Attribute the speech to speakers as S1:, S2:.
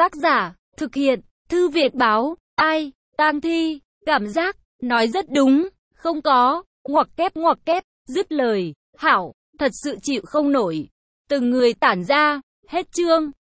S1: Tác giả, thực hiện, Thư viện báo, ai, Tang Thi, cảm giác, nói rất đúng, không có, ngoặc kép, dứt lời, Hảo, thật sự chịu không nổi. Từng người tản ra, hết chương.